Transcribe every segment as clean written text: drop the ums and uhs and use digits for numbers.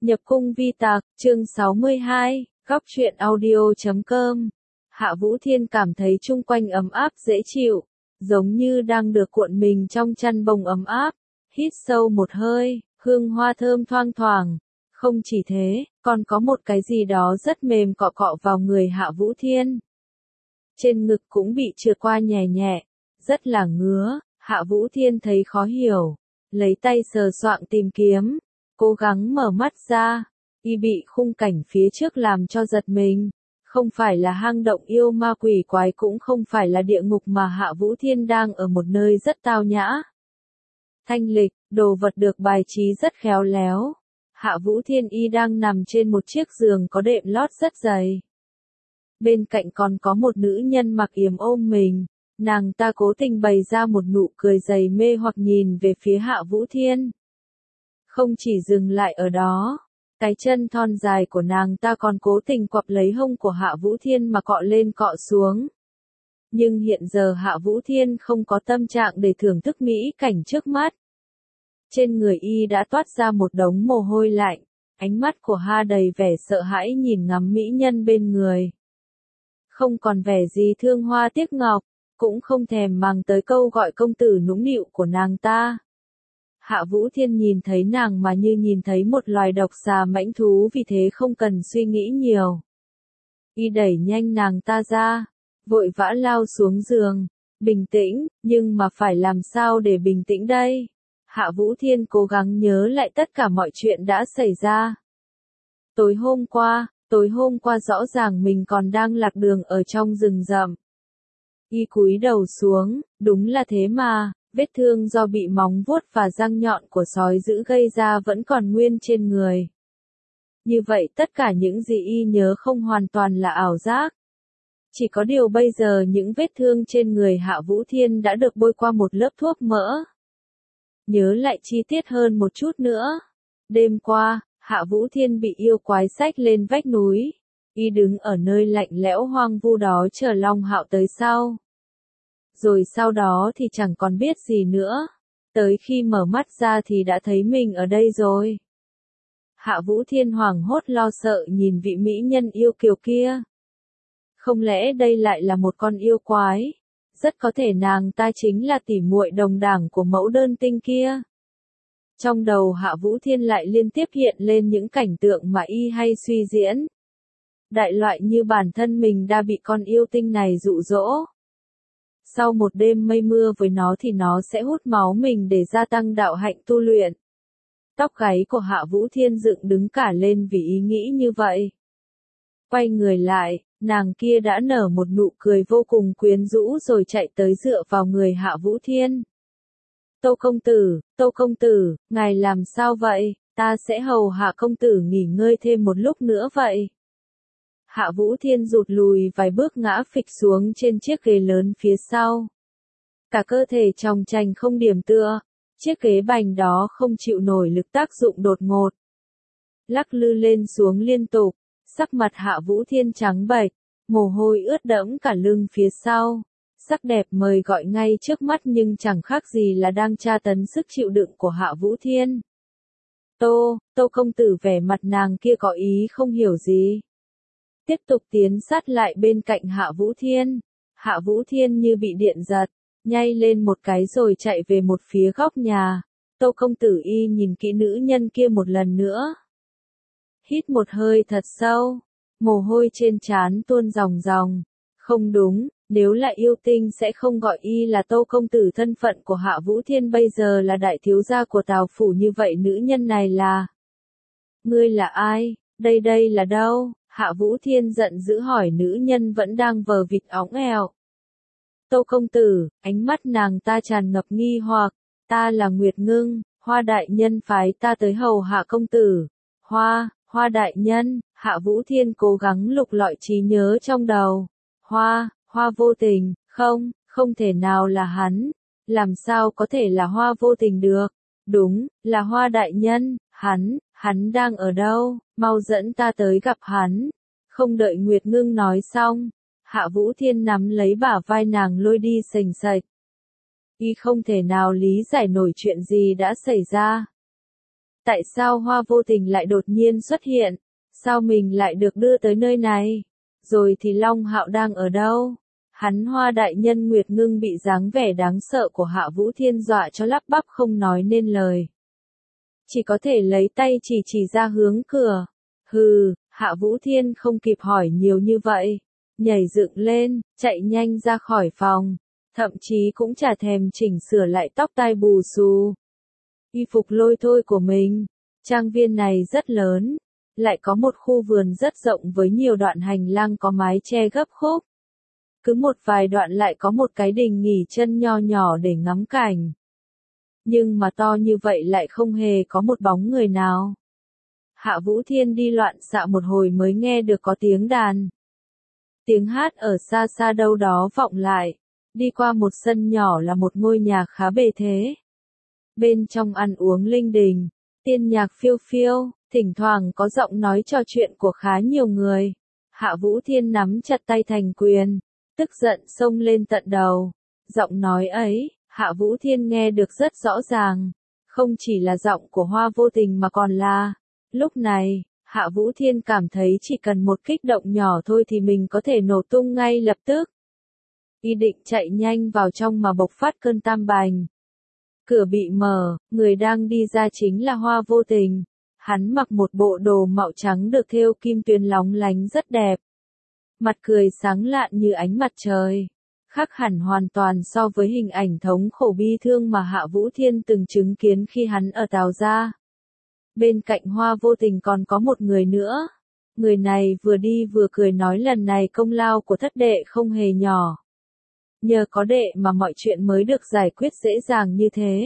Nhập cung vi tạc, chương 62, góc truyện audio.com. Hạ Vũ Thiên cảm thấy chung quanh ấm áp dễ chịu, giống như đang được cuộn mình trong chăn bông ấm áp. Hít sâu một hơi, hương hoa thơm thoang thoảng. Không chỉ thế, còn có một cái gì đó rất mềm cọ cọ vào người Hạ Vũ Thiên. Trên ngực cũng bị trượt qua nhẹ nhẹ, rất là ngứa. Hạ Vũ Thiên thấy khó hiểu, lấy tay sờ soạng tìm kiếm, cố gắng mở mắt ra, y bị khung cảnh phía trước làm cho giật mình. Không phải là hang động yêu ma quỷ quái, cũng không phải là địa ngục, mà Hạ Vũ Thiên đang ở một nơi rất tao nhã, thanh lịch, đồ vật được bài trí rất khéo léo. Hạ Vũ Thiên y đang nằm trên một chiếc giường có đệm lót rất dày. Bên cạnh còn có một nữ nhân mặc yếm ôm mình. Nàng ta cố tình bày ra một nụ cười dày mê hoặc nhìn về phía Hạ Vũ Thiên. Không chỉ dừng lại ở đó, cái chân thon dài của nàng ta còn cố tình quặp lấy hông của Hạ Vũ Thiên mà cọ lên cọ xuống. Nhưng hiện giờ Hạ Vũ Thiên không có tâm trạng để thưởng thức mỹ cảnh trước mắt. Trên người y đã toát ra một đống mồ hôi lạnh, ánh mắt của Ha đầy vẻ sợ hãi nhìn ngắm mỹ nhân bên người. Không còn vẻ gì thương hoa tiếc ngọc, cũng không thèm mang tới câu gọi công tử nũng nịu của nàng ta. Hạ Vũ Thiên nhìn thấy nàng mà như nhìn thấy một loài độc xà mãnh thú, vì thế không cần suy nghĩ nhiều. Y đẩy nhanh nàng ta ra, vội vã lao xuống giường, bình tĩnh, nhưng mà phải làm sao để bình tĩnh đây? Hạ Vũ Thiên cố gắng nhớ lại tất cả mọi chuyện đã xảy ra. Tối hôm qua rõ ràng mình còn đang lạc đường ở trong rừng rậm. Y cúi đầu xuống, đúng là thế mà, vết thương do bị móng vuốt và răng nhọn của sói dữ gây ra vẫn còn nguyên trên người. Như vậy tất cả những gì y nhớ không hoàn toàn là ảo giác. Chỉ có điều bây giờ những vết thương trên người Hạ Vũ Thiên đã được bôi qua một lớp thuốc mỡ. Nhớ lại chi tiết hơn một chút nữa. Đêm qua, Hạ Vũ Thiên bị yêu quái xách lên vách núi. Y đứng ở nơi lạnh lẽo hoang vu đó chờ Long Hạo tới sau. Rồi sau đó thì chẳng còn biết gì nữa. Tới khi mở mắt ra thì đã thấy mình ở đây rồi. Hạ Vũ Thiên hoảng hốt lo sợ nhìn vị mỹ nhân yêu kiều kia. Không lẽ đây lại là một con yêu quái? Rất có thể nàng ta chính là tỷ muội đồng đảng của Mẫu Đơn Tinh kia. Trong đầu Hạ Vũ Thiên lại liên tiếp hiện lên những cảnh tượng mà y hay suy diễn. Đại loại như bản thân mình đã bị con yêu tinh này dụ dỗ. Sau một đêm mây mưa với nó thì nó sẽ hút máu mình để gia tăng đạo hạnh tu luyện. Tóc gáy của Hạ Vũ Thiên dựng đứng cả lên vì ý nghĩ như vậy. Quay người lại, nàng kia đã nở một nụ cười vô cùng quyến rũ rồi chạy tới dựa vào người Hạ Vũ Thiên. Tô công tử, ngài làm sao vậy? Ta sẽ hầu hạ công tử nghỉ ngơi thêm một lúc nữa vậy. Hạ Vũ Thiên rụt lùi vài bước ngã phịch xuống trên chiếc ghế lớn phía sau. Cả cơ thể chòng chành không điểm tựa, chiếc ghế bành đó không chịu nổi lực tác dụng đột ngột. Lắc lư lên xuống liên tục, sắc mặt Hạ Vũ Thiên trắng bệch, mồ hôi ướt đẫm cả lưng phía sau. Sắc đẹp mời gọi ngay trước mắt nhưng chẳng khác gì là đang tra tấn sức chịu đựng của Hạ Vũ Thiên. Tô công tử, vẻ mặt nàng kia có ý không hiểu gì. Tiếp tục tiến sát lại bên cạnh Hạ Vũ Thiên. Hạ Vũ Thiên như bị điện giật, nhay lên một cái rồi chạy về một phía góc nhà. Tô công tử, y nhìn kỹ nữ nhân kia một lần nữa. Hít một hơi thật sâu, mồ hôi trên trán tuôn ròng ròng. Không đúng, nếu là yêu tinh sẽ không gọi y là Tô công tử. Thân phận của Hạ Vũ Thiên bây giờ là đại thiếu gia của Tào phủ, như vậy nữ nhân này là... Ngươi là ai? Đây là đâu? Hạ Vũ Thiên giận dữ hỏi nữ nhân vẫn đang vờ vịt óng eo. Tô công tử, ánh mắt nàng ta tràn ngập nghi hoặc. Ta là Nguyệt Ngưng, Hoa đại nhân phái ta tới hầu hạ công tử. Hoa đại nhân. Hạ Vũ Thiên cố gắng lục lọi trí nhớ trong đầu. Hoa vô tình, không thể nào là hắn. Làm sao có thể là Hoa vô tình được? Đúng, là Hoa đại nhân. Hắn đang ở đâu? Mau dẫn ta tới gặp hắn. Không đợi Nguyệt Ngưng nói xong, Hạ Vũ Thiên nắm lấy bả vai nàng lôi đi sềnh sệch. Y không thể nào lý giải nổi chuyện gì đã xảy ra. Tại sao Hoa Vô Tình lại đột nhiên xuất hiện? Sao mình lại được đưa tới nơi này? Rồi thì Long Hạo đang ở đâu? Hắn Hoa đại nhân Nguyệt Ngưng bị dáng vẻ đáng sợ của Hạ Vũ Thiên dọa cho lắp bắp không nói nên lời. Chỉ có thể lấy tay chỉ ra hướng cửa. Hừ, Hạ Vũ Thiên không kịp hỏi nhiều như vậy. Nhảy dựng lên, chạy nhanh ra khỏi phòng. Thậm chí cũng chả thèm chỉnh sửa lại tóc tai bù xù. Y phục lôi thôi của mình. Trang viên này rất lớn. Lại có một khu vườn rất rộng với nhiều đoạn hành lang có mái che gấp khúc. Cứ một vài đoạn lại có một cái đình nghỉ chân nho nhỏ để ngắm cảnh. Nhưng mà to như vậy lại không hề có một bóng người nào. Hạ Vũ Thiên đi loạn xạ một hồi mới nghe được có tiếng đàn. Tiếng hát ở xa xa đâu đó vọng lại. Đi qua một sân nhỏ là một ngôi nhà khá bề thế. Bên trong ăn uống linh đình, tiên nhạc phiêu phiêu, thỉnh thoảng có giọng nói trò chuyện của khá nhiều người. Hạ Vũ Thiên nắm chặt tay thành quyền, tức giận xông lên tận đầu. Giọng nói ấy, Hạ Vũ Thiên nghe được rất rõ ràng. Không chỉ là giọng của Hoa Vô Tình mà còn là... Lúc này, Hạ Vũ Thiên cảm thấy chỉ cần một kích động nhỏ thôi thì mình có thể nổ tung ngay lập tức. Y định chạy nhanh vào trong mà bộc phát cơn tam bành. Cửa bị mở, người đang đi ra chính là Hoa Vô Tình. Hắn mặc một bộ đồ mạo trắng được thêu kim tuyến lóng lánh rất đẹp. Mặt cười sáng lạn như ánh mặt trời. Khác hẳn hoàn toàn so với hình ảnh thống khổ bi thương mà Hạ Vũ Thiên từng chứng kiến khi hắn ở Tào Gia. Bên cạnh Hoa Vô Tình còn có một người nữa. Người này vừa đi vừa cười nói lần này công lao của thất đệ không hề nhỏ. Nhờ có đệ mà mọi chuyện mới được giải quyết dễ dàng như thế.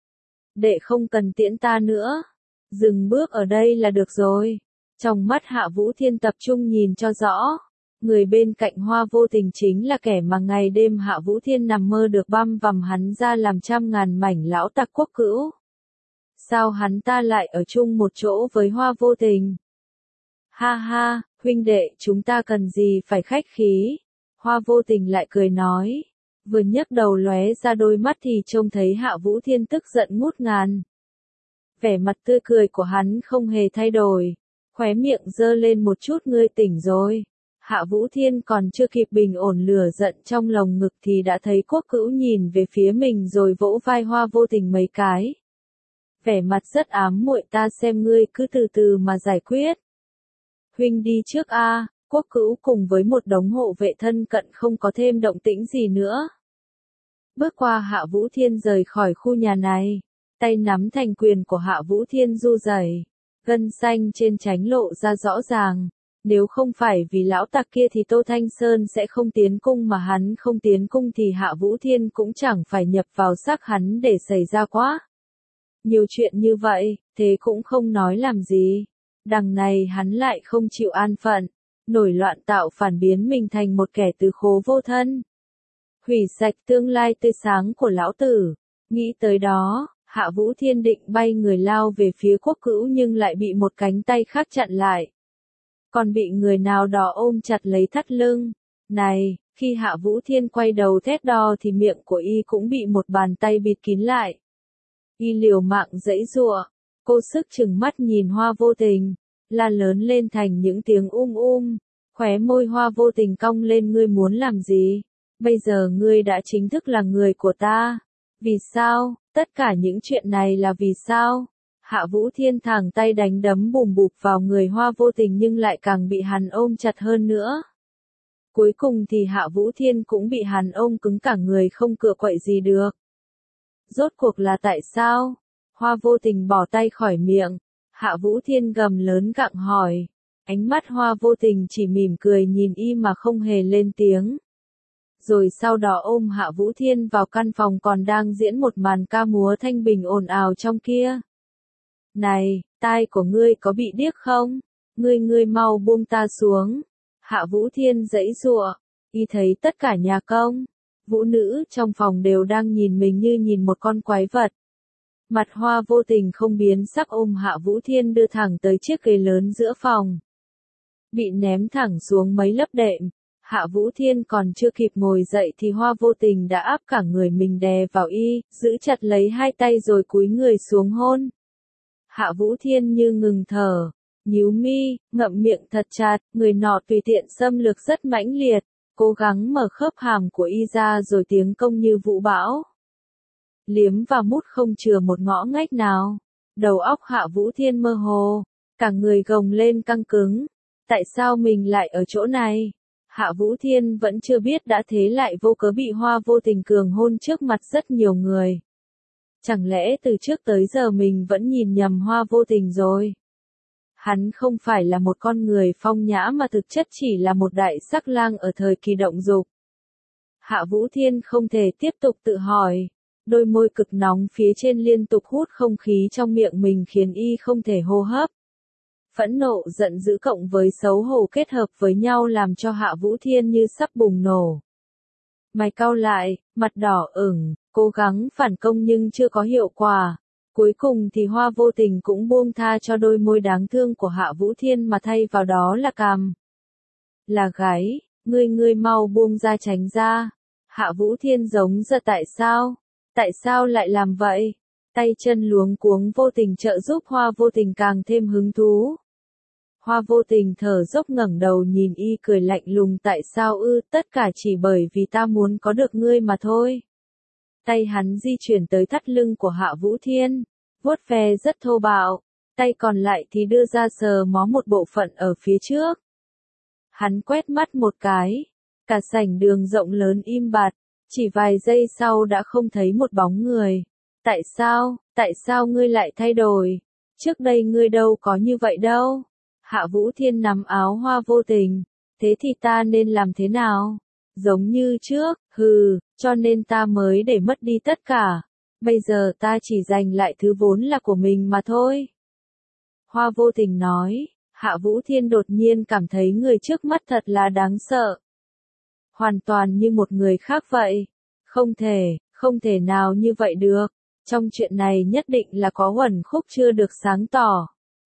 Đệ không cần tiễn ta nữa. Dừng bước ở đây là được rồi. Trong mắt Hạ Vũ Thiên tập trung nhìn cho rõ. Người bên cạnh Hoa Vô Tình chính là kẻ mà ngày đêm Hạ Vũ Thiên nằm mơ được băm vằm hắn ra làm trăm ngàn mảnh lão tặc quốc cữu. Sao hắn ta lại ở chung một chỗ với Hoa Vô Tình? Ha ha, huynh đệ chúng ta cần gì phải khách khí. Hoa Vô Tình lại cười nói. Vừa nhấc đầu lóe ra đôi mắt thì trông thấy Hạ Vũ Thiên tức giận ngút ngàn. Vẻ mặt tươi cười của hắn không hề thay đổi. Khóe miệng giơ lên một chút ngươi tỉnh rồi. Hạ Vũ Thiên còn chưa kịp bình ổn lửa giận trong lồng ngực thì đã thấy quốc cữu nhìn về phía mình rồi vỗ vai Hoa Vô Tình mấy cái. Vẻ mặt rất ám muội ta xem ngươi cứ từ từ mà giải quyết. Huynh đi trước a. Quốc cữu cùng với một đống hộ vệ thân cận không có thêm động tĩnh gì nữa. Bước qua Hạ Vũ Thiên rời khỏi khu nhà này. Tay nắm thành quyền của Hạ Vũ Thiên du rẩy. Gân xanh trên trán lộ ra rõ ràng. Nếu không phải vì lão tặc kia thì Tô Thanh Sơn sẽ không tiến cung mà hắn không tiến cung thì Hạ Vũ Thiên cũng chẳng phải nhập vào xác hắn để xảy ra quá. Nhiều chuyện như vậy, thế cũng không nói làm gì. Đằng này hắn lại không chịu an phận. Nổi loạn tạo phản biến mình thành một kẻ tứ khố vô thân. Hủy sạch tương lai tươi sáng của lão tử. Nghĩ tới đó, Hạ Vũ Thiên định bay người lao về phía quốc cữu nhưng lại bị một cánh tay khác chặn lại. Còn bị người nào đó ôm chặt lấy thắt lưng. Này, khi Hạ Vũ Thiên quay đầu thét đo thì miệng của y cũng bị một bàn tay bịt kín lại. Y liều mạng giãy giụa, cô sức chừng mắt nhìn Hoa Vô Tình, la lớn lên thành những tiếng khóe môi Hoa Vô Tình cong lên ngươi muốn làm gì? Bây giờ ngươi đã chính thức là người của ta. Vì sao? Tất cả những chuyện này là vì sao? Hạ Vũ Thiên thẳng tay đánh đấm bùm bụp vào người Hoa Vô Tình nhưng lại càng bị hắn ôm chặt hơn nữa. Cuối cùng thì Hạ Vũ Thiên cũng bị hắn ôm cứng cả người không cựa quậy gì được. Rốt cuộc là tại sao? Hoa Vô Tình bỏ tay khỏi miệng. Hạ Vũ Thiên gầm lớn gặng hỏi. Ánh mắt Hoa Vô Tình chỉ mỉm cười nhìn y mà không hề lên tiếng. Rồi sau đó ôm Hạ Vũ Thiên vào căn phòng còn đang diễn một màn ca múa thanh bình ồn ào trong kia. Này, tai của ngươi có bị điếc không? Ngươi mau buông ta xuống. Hạ Vũ Thiên giãy giụa. Y thấy tất cả nhà công, vũ nữ trong phòng đều đang nhìn mình như nhìn một con quái vật. Mặt Hoa Vô Tình không biến sắc ôm Hạ Vũ Thiên đưa thẳng tới chiếc ghế lớn giữa phòng. Bị ném thẳng xuống mấy lớp đệm. Hạ Vũ Thiên còn chưa kịp ngồi dậy thì Hoa Vô Tình đã áp cả người mình đè vào y, giữ chặt lấy hai tay rồi cúi người xuống hôn. Hạ Vũ Thiên như ngừng thở, nhíu mi, ngậm miệng thật chặt, người nọ tùy tiện xâm lược rất mãnh liệt, cố gắng mở khớp hàm của y ra rồi tiến công như vũ bão. Liếm và mút không chừa một ngõ ngách nào. Đầu óc Hạ Vũ Thiên mơ hồ, cả người gồng lên căng cứng. Tại sao mình lại ở chỗ này? Hạ Vũ Thiên vẫn chưa biết đã thế lại vô cớ bị Hoa Vô Tình cường hôn trước mặt rất nhiều người. Chẳng lẽ từ trước tới giờ mình vẫn nhìn nhầm Hoa Vô Tình rồi? Hắn không phải là một con người phong nhã mà thực chất chỉ là một đại sắc lang ở thời kỳ động dục. Hạ Vũ Thiên không thể tiếp tục tự hỏi. Đôi môi cực nóng phía trên liên tục hút không khí trong miệng mình khiến y không thể hô hấp. Phẫn nộ giận dữ cộng với xấu hổ kết hợp với nhau làm cho Hạ Vũ Thiên như sắp bùng nổ. Mày cau lại, mặt đỏ ửng, cố gắng phản công nhưng chưa có hiệu quả. Cuối cùng thì Hoa Vô Tình cũng buông tha cho đôi môi đáng thương của Hạ Vũ Thiên mà thay vào đó là cằm. Là gáy, ngươi mau buông ra tránh ra. Hạ Vũ Thiên giống giật tại sao? Tại sao lại làm vậy? Tay chân luống cuống Vô Tình trợ giúp Hoa Vô Tình càng thêm hứng thú. Hoa Vô Tình thở dốc ngẩng đầu nhìn y cười lạnh lùng tại sao tất cả chỉ bởi vì ta muốn có được ngươi mà thôi. Tay hắn di chuyển tới thắt lưng của Hạ Vũ Thiên, vuốt ve rất thô bạo, tay còn lại thì đưa ra sờ mó một bộ phận ở phía trước. Hắn quét mắt một cái, cả sảnh đường rộng lớn im bặt, chỉ vài giây sau đã không thấy một bóng người. Tại sao ngươi lại thay đổi? Trước đây ngươi đâu có như vậy đâu. Hạ Vũ Thiên nắm áo Hoa Vô Tình, thế thì ta nên làm thế nào? Giống như trước, cho nên ta mới để mất đi tất cả. Bây giờ ta chỉ giành lại thứ vốn là của mình mà thôi. Hoa Vô Tình nói, Hạ Vũ Thiên đột nhiên cảm thấy người trước mắt thật là đáng sợ. Hoàn toàn như một người khác vậy. Không thể nào như vậy được. Trong chuyện này nhất định là có uẩn khúc chưa được sáng tỏ.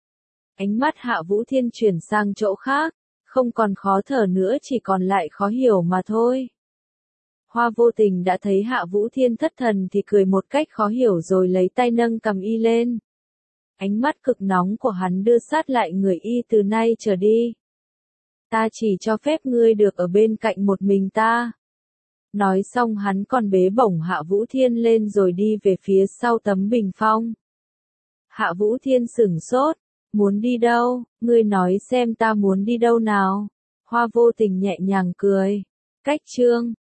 Ánh mắt Hạ Vũ Thiên chuyển sang chỗ khác, không còn khó thở nữa chỉ còn lại khó hiểu mà thôi. Hoa Vô Tình đã thấy Hạ Vũ Thiên thất thần thì cười một cách khó hiểu rồi lấy tay nâng cầm y lên. Ánh mắt cực nóng của hắn đưa sát lại người y từ nay trở đi. Ta chỉ cho phép ngươi được ở bên cạnh một mình ta. Nói xong hắn còn bế bổng Hạ Vũ Thiên lên rồi đi về phía sau tấm bình phong. Hạ Vũ Thiên sửng sốt. Muốn đi đâu? Ngươi nói xem ta muốn đi đâu nào? Hoa Vô Tình nhẹ nhàng cười. Cách chương